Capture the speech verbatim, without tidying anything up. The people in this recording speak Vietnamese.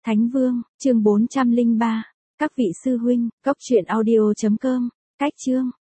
Thánh Vương, chương bốn trăm linh ba. Các vị sư huynh, cốc truyện audio chấm com, cách chương.